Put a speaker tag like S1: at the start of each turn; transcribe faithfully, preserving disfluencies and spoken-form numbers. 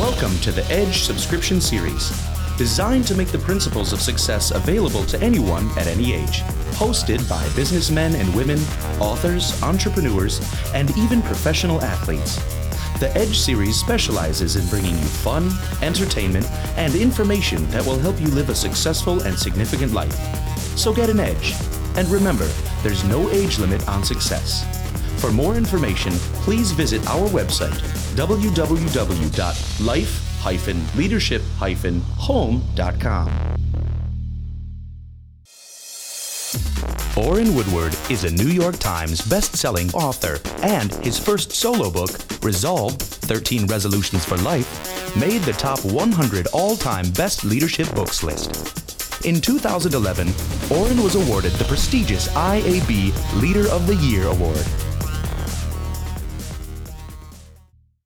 S1: Welcome to the Edge subscription series, designed to make the principles of success available to anyone at any age. Hosted by businessmen and women, authors, entrepreneurs, and even professional athletes. The Edge series specializes in bringing you fun, entertainment, and information that will help you live a successful and significant life. So get an edge. And remember, there's no age limit on success. For more information, please visit our website, w w w dot life dash leadership dash home dot com. Orrin Woodward is a New York Times best-selling author, and his first solo book, Resolve, thirteen Resolutions for Life, made the top one hundred all-time best leadership books list. In two thousand eleven, Orrin was awarded the prestigious I A B Leader of the Year Award.